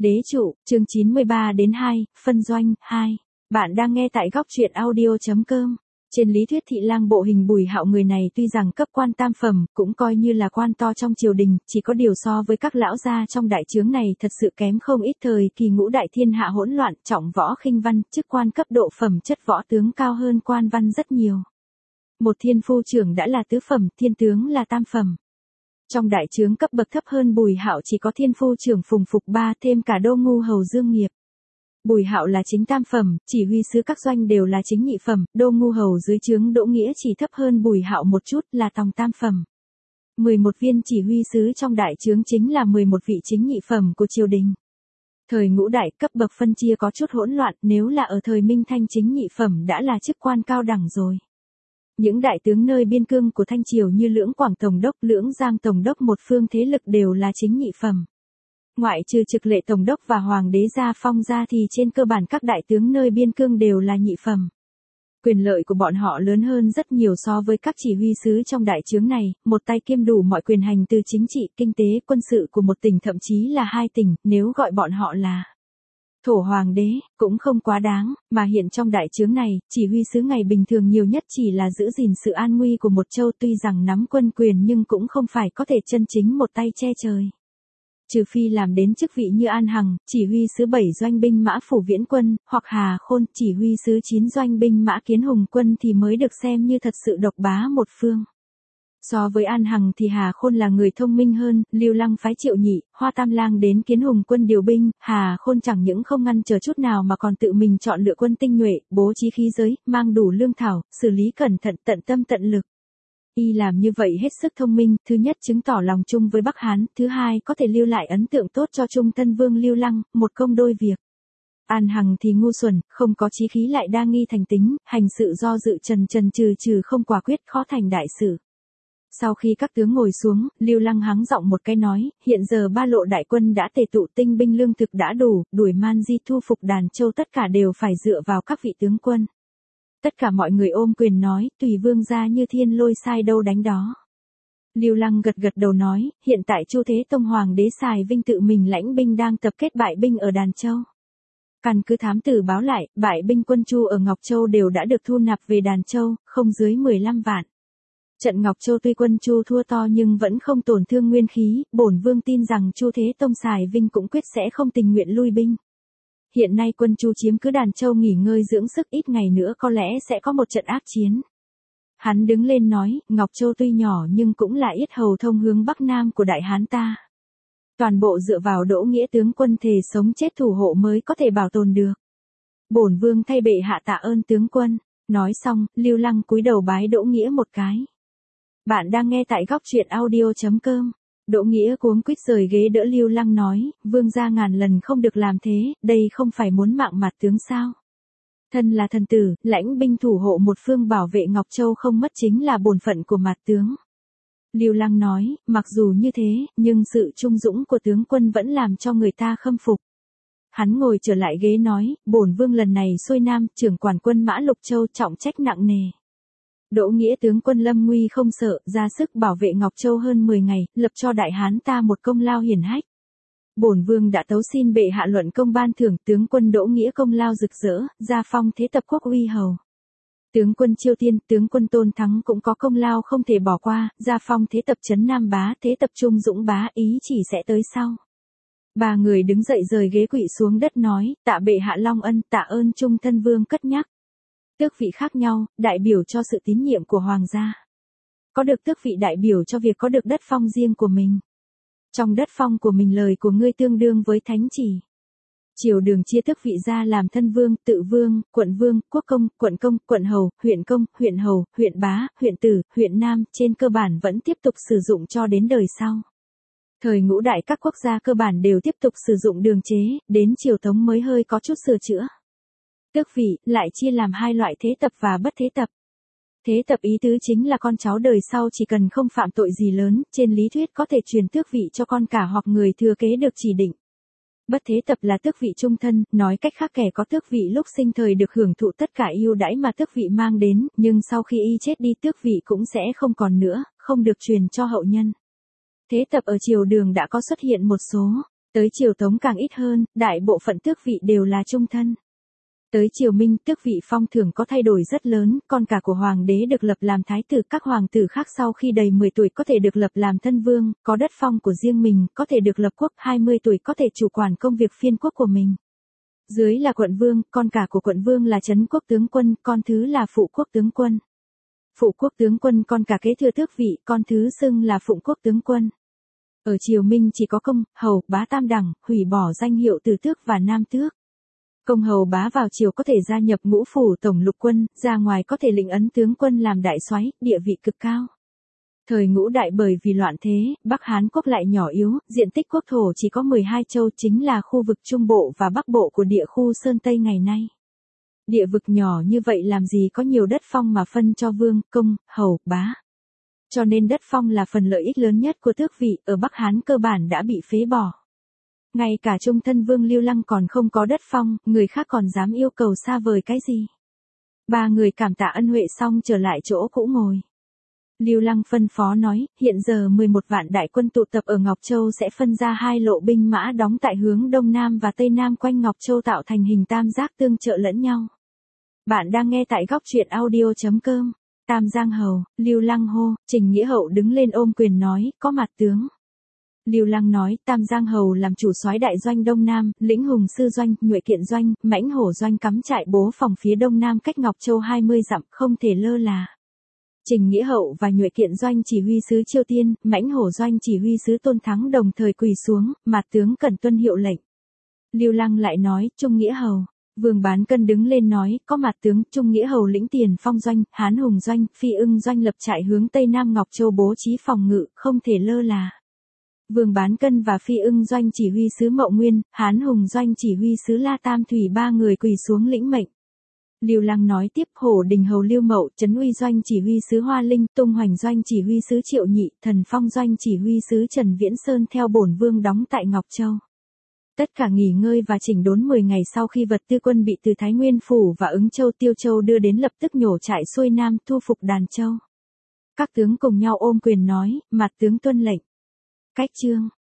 Đế trụ, chương 93 đến 2, phân doanh, 2. Bạn đang nghe tại góc truyện audio.com. Trên lý thuyết thị lang bộ hình Bùi Hạo người này tuy rằng cấp quan tam phẩm, cũng coi như là quan to trong triều đình, chỉ có điều so với các lão gia trong đại chướng này thật sự kém không ít. Thời kỳ ngũ đại thiên hạ hỗn loạn, trọng võ khinh văn, chức quan cấp độ phẩm chất võ tướng cao hơn quan văn rất nhiều. Một thiên phu trưởng đã là tứ phẩm, thiên tướng là tam phẩm. Trong đại chướng cấp bậc thấp hơn Bùi Hạo chỉ có thiên phu trưởng Phùng Phục Ba, thêm cả đô ngu hầu Dương Nghiệp. Bùi Hạo là chính tam phẩm, chỉ huy sứ các doanh đều là chính nhị phẩm, đô ngu hầu dưới trướng Đỗ Nghĩa chỉ thấp hơn Bùi Hạo một chút, là tòng tam phẩm. 11 viên chỉ huy sứ trong đại chướng chính là 11 vị chính nhị phẩm của triều đình. Thời ngũ đại cấp bậc phân chia có chút hỗn loạn, nếu là ở thời Minh Thanh chính nhị phẩm đã là chức quan cao đẳng rồi. Những đại tướng nơi biên cương của Thanh Triều như Lưỡng Quảng Tổng đốc, Lưỡng Giang Tổng đốc một phương thế lực đều là chính nhị phẩm. Ngoại trừ Trực Lệ Tổng đốc và Hoàng đế Gia Phong ra thì trên cơ bản các đại tướng nơi biên cương đều là nhị phẩm. Quyền lợi của bọn họ lớn hơn rất nhiều so với các chỉ huy sứ trong đại chướng này, một tay kiêm đủ mọi quyền hành từ chính trị, kinh tế, quân sự của một tỉnh thậm chí là hai tỉnh, nếu gọi bọn họ là thổ hoàng đế, cũng không quá đáng, mà hiện trong đại chướng này, chỉ huy sứ ngày bình thường nhiều nhất chỉ là giữ gìn sự an nguy của một châu, tuy rằng nắm quân quyền nhưng cũng không phải có thể chân chính một tay che trời. Trừ phi làm đến chức vị như An Hằng, chỉ huy sứ 7 doanh binh mã Phủ Viễn quân, hoặc Hà Khôn, chỉ huy sứ 9 doanh binh mã Kiến Hùng quân thì mới được xem như thật sự độc bá một phương. So với An Hằng thì Hà Khôn là người thông minh hơn, Lưu Lăng phái Triệu Nhị, Hoa Tam Lang đến Kiến Hùng quân điều binh, Hà Khôn chẳng những không ngăn trở chút nào mà còn tự mình chọn lựa quân tinh nhuệ, bố trí khí giới, mang đủ lương thảo, xử lý cẩn thận, tận tâm tận lực. Y làm như vậy hết sức thông minh, thứ nhất chứng tỏ lòng chung với Bắc Hán, thứ hai có thể lưu lại ấn tượng tốt cho Trung Thân Vương Lưu Lăng, một công đôi việc. An Hằng thì ngu xuẩn, không có chí khí lại đa nghi thành tính, hành sự do dự trần trừ không quả quyết, khó thành đại sự. Sau khi các tướng ngồi xuống, Lưu Lăng hắng giọng một cái nói, hiện giờ ba lộ đại quân đã tề tụ, tinh binh lương thực đã đủ, đuổi man di thu phục Đàn Châu tất cả đều phải dựa vào các vị tướng quân. Tất cả mọi người ôm quyền nói, tùy vương gia như thiên lôi sai đâu đánh đó. Lưu Lăng gật đầu nói, hiện tại Chu Thế Tông Hoàng đế Sài Vinh tự mình lãnh binh đang tập kết bại binh ở Đàn Châu. Căn cứ thám tử báo lại, bại binh quân Chu ở Ngọc Châu đều đã được thu nạp về Đàn Châu, không dưới 15 vạn. Trận Ngọc Châu tuy quân Chu thua to nhưng vẫn không tổn thương nguyên khí, bổn vương tin rằng Chu Thế Tông Sài Vinh cũng quyết sẽ không tình nguyện lui binh. Hiện nay quân Chu chiếm cứ Đàn Châu nghỉ ngơi dưỡng sức, ít ngày nữa có lẽ sẽ có một trận ác chiến. Hắn đứng lên nói, Ngọc Châu tuy nhỏ nhưng cũng là yết hầu thông hướng Bắc Nam của Đại Hán ta. Toàn bộ dựa vào Đỗ Nghĩa tướng quân thề sống chết thủ hộ mới có thể bảo tồn được. Bổn vương thay bệ hạ tạ ơn tướng quân. Nói xong, Lưu Lăng cúi đầu bái Đỗ Nghĩa một cái. Bạn đang nghe tại góc truyện audio.com. Đỗ Nghĩa cuống quýt rời ghế đỡ Lưu Lăng nói, vương gia ngàn lần không được làm thế, đây không phải muốn mạng mặt tướng sao. Thân là thần tử, lãnh binh thủ hộ một phương bảo vệ Ngọc Châu không mất chính là bổn phận của mặt tướng. Lưu Lăng nói, mặc dù như thế, nhưng sự trung dũng của tướng quân vẫn làm cho người ta khâm phục. Hắn ngồi trở lại ghế nói, bổn vương lần này xuôi nam, trưởng quản quân mã Lục Châu trọng trách nặng nề. Đỗ Nghĩa tướng quân lâm nguy không sợ, ra sức bảo vệ Ngọc Châu hơn 10 ngày, lập cho Đại Hán ta một công lao hiển hách. Bổn vương đã tấu xin bệ hạ luận công ban thưởng, tướng quân Đỗ Nghĩa công lao rực rỡ, gia phong thế tập quốc uy hầu. Tướng quân Chiêu Tiên, tướng quân Tôn Thắng cũng có công lao không thể bỏ qua, gia phong thế tập trấn Nam bá, thế tập Trung Dũng bá, ý chỉ sẽ tới sau. Ba người đứng dậy rời ghế quỵ xuống đất nói, tạ bệ hạ long ân, tạ ơn Trung Thân Vương cất nhắc. Tước vị khác nhau, đại biểu cho sự tín nhiệm của hoàng gia. Có được tước vị đại biểu cho việc có được đất phong riêng của mình. Trong đất phong của mình lời của ngươi tương đương với thánh chỉ. Triều Đường chia tước vị ra làm thân vương, tự vương, quận vương, quốc công, quận hầu, huyện hầu, huyện bá, huyện tử, huyện nam, trên cơ bản vẫn tiếp tục sử dụng cho đến đời sau. Thời ngũ đại các quốc gia cơ bản đều tiếp tục sử dụng đường chế, đến triều Tống mới hơi có chút sửa chữa. Tước vị lại chia làm hai loại thế tập và bất thế tập. Thế tập ý tứ chính là con cháu đời sau chỉ cần không phạm tội gì lớn, trên lý thuyết có thể truyền tước vị cho con cả hoặc người thừa kế được chỉ định. Bất thế tập là tước vị trung thân, nói cách khác kẻ có tước vị lúc sinh thời được hưởng thụ tất cả ưu đãi mà tước vị mang đến, nhưng sau khi y chết đi tước vị cũng sẽ không còn nữa, không được truyền cho hậu nhân. Thế tập ở triều Đường đã có xuất hiện một số. Tới triều Tống càng ít hơn, đại bộ phận tước vị đều là trung thân. Tới triều Minh, tước vị phong thưởng có thay đổi rất lớn, con cả của hoàng đế được lập làm thái tử, các hoàng tử khác sau khi đầy 10 tuổi có thể được lập làm thân vương, có đất phong của riêng mình, có thể được lập quốc, 20 tuổi có thể chủ quản công việc phiên quốc của mình. Dưới là quận vương, con cả của quận vương là trấn quốc tướng quân, con thứ là phụ quốc tướng quân. Phụ quốc tướng quân con cả kế thừa tước vị, con thứ xưng là phụng quốc tướng quân. Ở triều Minh chỉ có công, hầu, bá tam đẳng, hủy bỏ danh hiệu từ tước và nam tước. Công hầu bá vào triều có thể gia nhập ngũ phủ tổng lục quân, ra ngoài có thể lĩnh ấn tướng quân làm đại soái, địa vị cực cao. Thời Ngũ Đại bởi vì loạn thế, Bắc Hán quốc lại nhỏ yếu, diện tích quốc thổ chỉ có 12 châu, chính là khu vực Trung Bộ và Bắc Bộ của địa khu Sơn Tây ngày nay. Địa vực nhỏ như vậy làm gì có nhiều đất phong mà phân cho vương, công, hầu, bá. Cho nên đất phong là phần lợi ích lớn nhất của tước vị, ở Bắc Hán cơ bản đã bị phế bỏ. Ngay cả trung thân vương Lưu Lăng còn không có đất phong, người khác còn dám yêu cầu xa vời cái gì. Ba người cảm tạ ân huệ xong trở lại chỗ cũ ngồi. Lưu Lăng phân phó nói, hiện giờ 11 vạn đại quân tụ tập ở Ngọc Châu sẽ phân ra 2 lộ binh mã đóng tại hướng Đông Nam và Tây Nam quanh Ngọc Châu tạo thành hình tam giác tương trợ lẫn nhau. Bạn đang nghe tại góc truyện audio.com. Tam Giang Hầu, Lưu Lăng hô, Trình Nghĩa Hậu đứng lên ôm quyền nói, có mặt tướng. Lưu Lăng nói, Tam Giang Hầu làm chủ soái đại doanh Đông Nam, lĩnh Hùng Sư doanh, Nhuệ Kiện doanh, Mãnh Hổ doanh cắm trại bố phòng phía Đông Nam cách Ngọc Châu 20 dặm, không thể lơ là. Trình Nghĩa Hậu và Nhuệ Kiện doanh chỉ huy sứ Chiêu Tiên, Mãnh Hổ doanh chỉ huy sứ Tôn Thắng đồng thời quỳ xuống, mặt tướng cần tuân hiệu lệnh. Lưu Lăng lại nói, Trung Nghĩa Hầu. Vương Bán Cân đứng lên nói, có mặt tướng, Trung Nghĩa Hầu lĩnh Tiền Phong doanh, Hán Hùng doanh, Phi Ưng doanh lập trại hướng Tây Nam Ngọc Châu bố trí phòng ngự, không thể lơ là. Vương Bán Cân và Phi Ưng doanh chỉ huy sứ Mậu Nguyên, Hán Hùng doanh chỉ huy sứ La Tam Thủy ba người quỳ xuống lĩnh mệnh. Lưu Lăng nói tiếp, Hổ Đình Hầu Lưu Mậu, Trấn Uy doanh chỉ huy sứ Hoa Linh, Tung Hoành doanh chỉ huy sứ Triệu Nhị, Thần Phong doanh chỉ huy sứ Trần Viễn Sơn theo bổn vương đóng tại Ngọc Châu. Tất cả nghỉ ngơi và chỉnh đốn 10 ngày sau khi vật tư quân bị từ Thái Nguyên Phủ và Ứng Châu Tiêu Châu đưa đến lập tức nhổ trại xuôi Nam thu phục đàn châu. Các tướng cùng nhau ôm quyền nói, mặt tướng tuân lệnh. Cách chương.